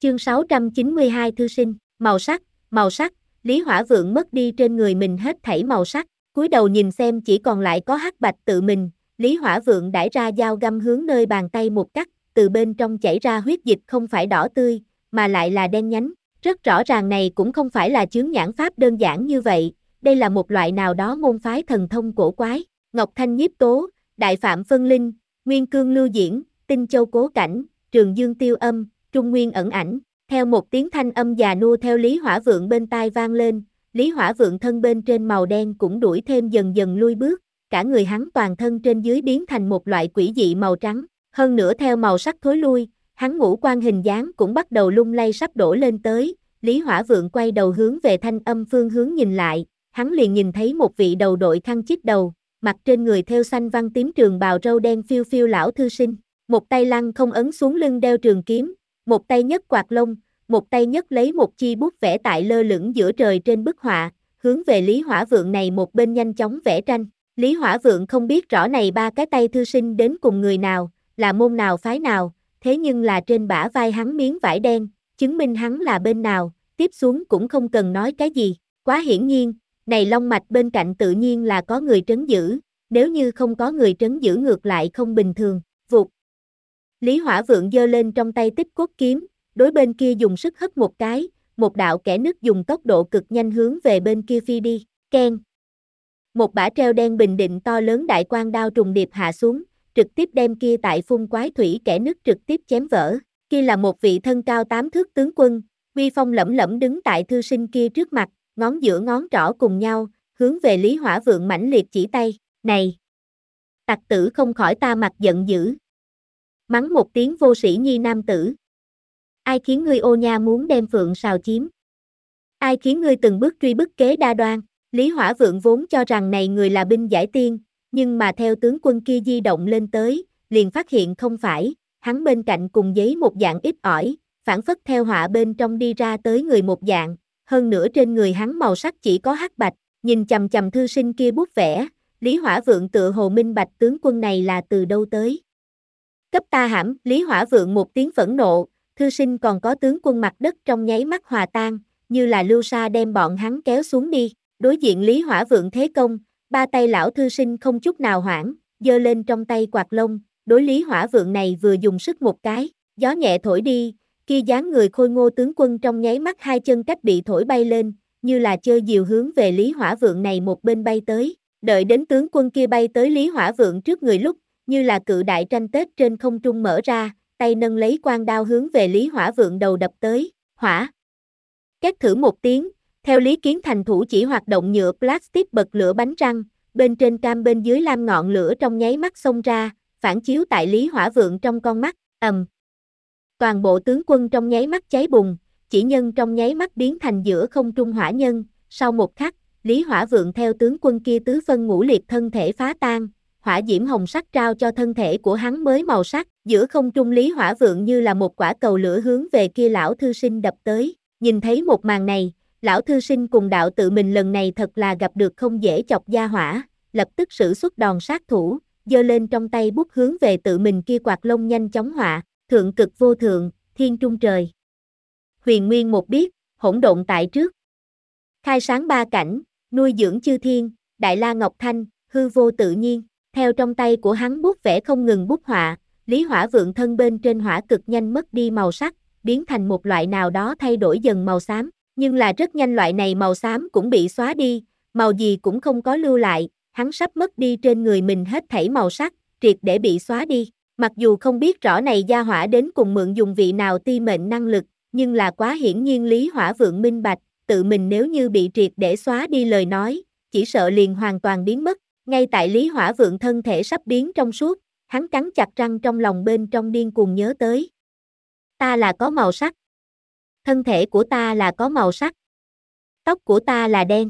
Chương 692 thư sinh, màu sắc, Lý Hỏa Vượng mất đi trên người mình hết thảy màu sắc, cúi đầu nhìn xem chỉ còn lại có hắc bạch tự mình, Lý Hỏa Vượng đãi ra dao găm hướng nơi bàn tay một cắt, từ bên trong chảy ra huyết dịch không phải đỏ tươi, mà lại là đen nhánh, rất rõ ràng này cũng không phải là chướng nhãn pháp đơn giản như vậy, đây là một loại nào đó môn phái thần thông cổ quái, Ngọc Thanh Nhiếp Tố, Đại Phạm Phân Linh, Nguyên Cương Lưu Diễn, Tinh Châu Cố Cảnh, Trường Dương Tiêu Âm, Trung Nguyên Ẩn Ảnh, theo một tiếng thanh âm già nua theo Lý Hỏa Vượng bên tai vang lên, Lý Hỏa Vượng thân bên trên màu đen cũng đuổi thêm dần dần lui bước, cả người hắn toàn thân trên dưới biến thành một loại quỷ dị màu trắng, hơn nữa theo màu sắc thối lui, hắn ngũ quan hình dáng cũng bắt đầu lung lay sắp đổ lên tới, Lý Hỏa Vượng quay đầu hướng về thanh âm phương hướng nhìn lại, hắn liền nhìn thấy một vị đầu đội khăn chít đầu, mặt trên người thêu xanh văn tím trường bào râu đen phiêu phiêu lão thư sinh, một tay lăng không ấn xuống lưng đeo trường kiếm, một tay nhấc quạt lông, một tay nhấc lấy một chi bút vẽ tại lơ lửng giữa trời trên bức họa, hướng về Lý Hỏa Vượng này một bên nhanh chóng vẽ tranh. Lý Hỏa Vượng không biết rõ này ba cái tay thư sinh đến cùng người nào, là môn nào phái nào, thế nhưng là trên bả vai hắn miếng vải đen, chứng minh hắn là bên nào, tiếp xuống cũng không cần nói cái gì, quá hiển nhiên, này long mạch bên cạnh tự nhiên là có người trấn giữ, nếu như không có người trấn giữ ngược lại không bình thường, vụt. Lý Hỏa Vượng giơ lên trong tay Tích Cốt kiếm, đối bên kia dùng sức hất một cái, một đạo kẽ nứt dùng tốc độ cực nhanh hướng về bên kia phi đi, keng. Một bả treo đen bình định to lớn đại quang đao trùng điệp hạ xuống, trực tiếp đem kia tại phun quái thủy kẽ nứt trực tiếp chém vỡ. Kia là một vị thân cao 8 thước tướng quân, uy phong lẫm lẫm đứng tại thư sinh kia trước mặt, ngón giữa ngón trỏ cùng nhau, hướng về Lý Hỏa Vượng mãnh liệt chỉ tay, này! Tặc tử không khỏi ta mặt giận dữ. Mắng một tiếng vô sĩ nhi nam tử. Ai khiến ngươi ô nha muốn đem Phượng sào chiếm? Ai khiến ngươi từng bước truy bức kế đa đoan? Lý Hỏa Vượng vốn cho rằng này người là binh giải tiên, nhưng mà theo tướng quân kia di động lên tới, liền phát hiện không phải, hắn bên cạnh cùng giấy một dạng ít ỏi, phản phất theo họa bên trong đi ra tới người một dạng, hơn nữa trên người hắn màu sắc chỉ có hắc bạch, nhìn chằm chằm thư sinh kia bút vẽ, Lý Hỏa Vượng tựa hồ minh bạch tướng quân này là từ đâu tới. Cấp ta hãm, Lý Hỏa Vượng một tiếng phẫn nộ, thư sinh còn có tướng quân mặt đất trong nháy mắt hòa tan, như là lưu sa đem bọn hắn kéo xuống đi, đối diện Lý Hỏa Vượng thế công, ba tay lão thư sinh không chút nào hoảng, giơ lên trong tay quạt lông, đối Lý Hỏa Vượng này vừa dùng sức một cái, gió nhẹ thổi đi, kia dáng người khôi ngô tướng quân trong nháy mắt hai chân cách bị thổi bay lên, như là chơi diều hướng về Lý Hỏa Vượng này một bên bay tới, đợi đến tướng quân kia bay tới Lý Hỏa Vượng trước người lúc, như là cự đại tranh Tết trên không trung mở ra, tay nâng lấy quang đao hướng về Lý Hỏa Vượng đầu đập tới, hỏa. Két thử một tiếng, theo Lý Kiến Thành thủ chỉ hoạt động nhựa plastic bật lửa bánh răng, bên trên cam bên dưới lam ngọn lửa trong nháy mắt xông ra, phản chiếu tại Lý Hỏa Vượng trong con mắt, ầm. Toàn bộ tướng quân trong nháy mắt cháy bùng, chỉ nhân trong nháy mắt biến thành giữa không trung hỏa nhân, sau một khắc, Lý Hỏa Vượng theo tướng quân kia tứ phân ngũ liệt thân thể phá tan, hỏa diễm hồng sắc trao cho thân thể của hắn mới màu sắc, giữa không trung Lý Hỏa Vượng như là một quả cầu lửa hướng về kia lão thư sinh đập tới, nhìn thấy một màn này, lão thư sinh cùng đạo tự mình lần này thật là gặp được không dễ chọc gia hỏa, lập tức sử xuất đòn sát thủ, giơ lên trong tay bút hướng về tự mình kia quạt lông nhanh chóng họa, thượng cực vô thượng, thiên trung trời. Huyền nguyên một biết, hỗn độn tại trước. Khai sáng ba cảnh, nuôi dưỡng chư thiên, đại la ngọc thanh, hư vô tự nhiên, theo trong tay của hắn bút vẽ không ngừng bút họa, Lý Hỏa Vượng thân bên trên hỏa cực nhanh mất đi màu sắc, biến thành một loại nào đó thay đổi dần màu xám, nhưng là rất nhanh loại này màu xám cũng bị xóa đi, màu gì cũng không có lưu lại, hắn sắp mất đi trên người mình hết thảy màu sắc, triệt để bị xóa đi. Mặc dù không biết rõ này gia hỏa đến cùng mượn dùng vị nào ti mệnh năng lực, nhưng là quá hiển nhiên Lý Hỏa Vượng minh bạch, tự mình nếu như bị triệt để xóa đi lời nói, chỉ sợ liền hoàn toàn biến mất. Ngay tại Lý Hỏa Vượng thân thể sắp biến trong suốt, hắn cắn chặt răng trong lòng bên trong điên cuồng nhớ tới. Ta là có màu sắc. Thân thể của ta là có màu sắc. Tóc của ta là đen.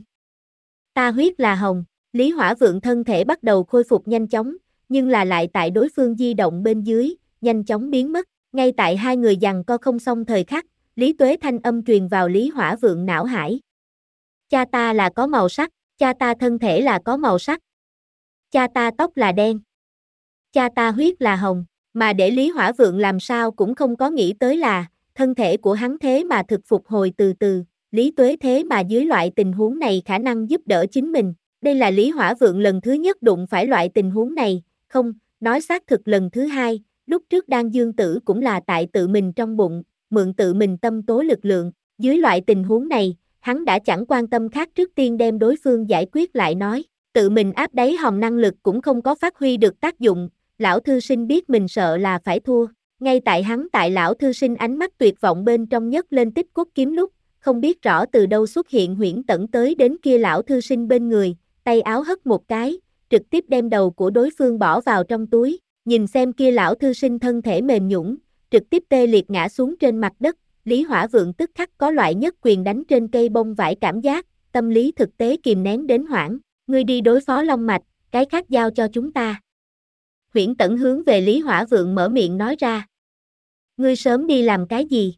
Ta huyết là hồng. Lý Hỏa Vượng thân thể bắt đầu khôi phục nhanh chóng, nhưng là lại tại đối phương di động bên dưới, nhanh chóng biến mất. Ngay tại hai người giằng co không xong thời khắc, Lý Tuế thanh âm truyền vào Lý Hỏa Vượng não hải. Cha ta là có màu sắc, cha ta thân thể là có màu sắc. Cha ta tóc là đen. Cha ta huyết là hồng, mà để Lý Hỏa Vượng làm sao cũng không có nghĩ tới là, thân thể của hắn thế mà thực phục hồi từ từ, Lý Tuế thế mà dưới loại tình huống này khả năng giúp đỡ chính mình. Đây là Lý Hỏa Vượng lần thứ nhất đụng phải loại tình huống này, không, nói xác thực lần thứ hai, lúc trước Đan Dương Tử cũng là tại tự mình trong bụng, mượn tự mình tâm tố lực lượng, dưới loại tình huống này, hắn đã chẳng quan tâm khác trước tiên đem đối phương giải quyết lại nói, tự mình áp đáy hòm năng lực cũng không có phát huy được tác dụng, lão thư sinh biết mình sợ là phải thua, ngay tại lão thư sinh ánh mắt tuyệt vọng bên trong nhấc lên tích cốt kiếm lúc, không biết rõ từ đâu xuất hiện Huyễn Tẩn tới đến kia lão thư sinh bên người, tay áo hất một cái, trực tiếp đem đầu của đối phương bỏ vào trong túi, nhìn xem kia lão thư sinh thân thể mềm nhũn, trực tiếp tê liệt ngã xuống trên mặt đất, Lý Hỏa Vượng tức khắc có loại nhất quyền đánh trên cây bông vải cảm giác, tâm lý thực tế kìm nén đến hoảng, ngươi đi đối phó Long Mạch, cái khác giao cho chúng ta. Huyễn Tẩn hướng về Lý Hỏa Vượng mở miệng nói ra. Ngươi sớm đi làm cái gì?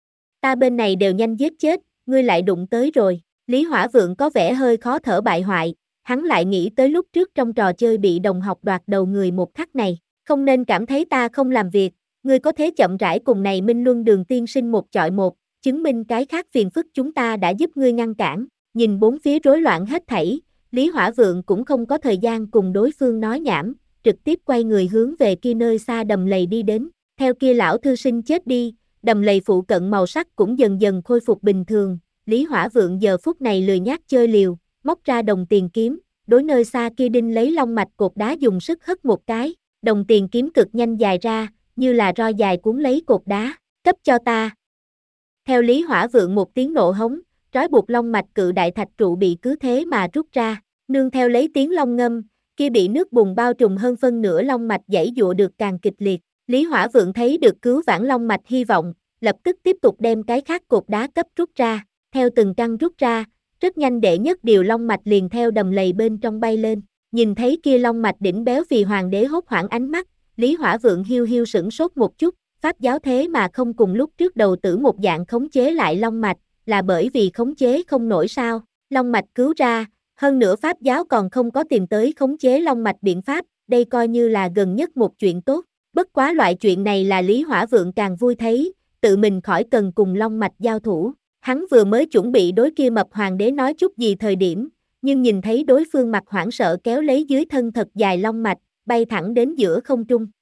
Ta bên này đều nhanh giết chết, ngươi lại đụng tới rồi. Lý Hỏa Vượng có vẻ hơi khó thở bại hoại, hắn lại nghĩ tới lúc trước trong trò chơi bị đồng học đoạt đầu người một khắc này, không nên cảm thấy ta không làm việc, ngươi có thế chậm rãi cùng này Minh Luân Đường tiên sinh một chọi một, chứng minh cái khác phiền phức chúng ta đã giúp ngươi ngăn cản, nhìn bốn phía rối loạn hết thảy, Lý Hỏa Vượng cũng không có thời gian cùng đối phương nói nhảm, trực tiếp quay người hướng về kia nơi xa đầm lầy đi đến, theo kia lão thư sinh chết đi, đầm lầy phụ cận màu sắc cũng dần dần khôi phục bình thường, Lý Hỏa Vượng giờ phút này lười nhác chơi liều, móc ra đồng tiền kiếm, đối nơi xa kia đinh lấy long mạch cột đá dùng sức hất một cái, đồng tiền kiếm cực nhanh dài ra, như là roi dài cuốn lấy cột đá, cấp cho ta. Theo Lý Hỏa Vượng một tiếng nộ hống, trói buộc long mạch cự đại thạch trụ bị cứ thế mà rút ra, nương theo lấy tiếng long ngâm, kia bị nước bùn bao trùm hơn phân nửa long mạch giãy giụa được càng kịch liệt. Lý Hỏa Vượng thấy được cứu vãn long mạch hy vọng, lập tức tiếp tục đem cái khác cột đá cấp rút ra, theo từng căn rút ra, rất nhanh đệ nhất điều long mạch liền theo đầm lầy bên trong bay lên, nhìn thấy kia long mạch đỉnh béo vì hoàng đế hốt hoảng ánh mắt, Lý Hỏa Vượng hiu hiu sửng sốt một chút, pháp giáo thế mà không cùng lúc trước đầu tử một dạng khống chế lại long mạch, là bởi vì khống chế không nổi sao, long mạch cứu ra, hơn nữa pháp giáo còn không có tìm tới khống chế long mạch biện pháp, đây coi như là gần nhất một chuyện tốt. Bất quá loại chuyện này là Lý Hỏa Vượng càng vui thấy, tự mình khỏi cần cùng long mạch giao thủ. Hắn vừa mới chuẩn bị đối kia mập hoàng đế nói chút gì thời điểm, nhưng nhìn thấy đối phương mặt hoảng sợ kéo lấy dưới thân thật dài long mạch, bay thẳng đến giữa không trung.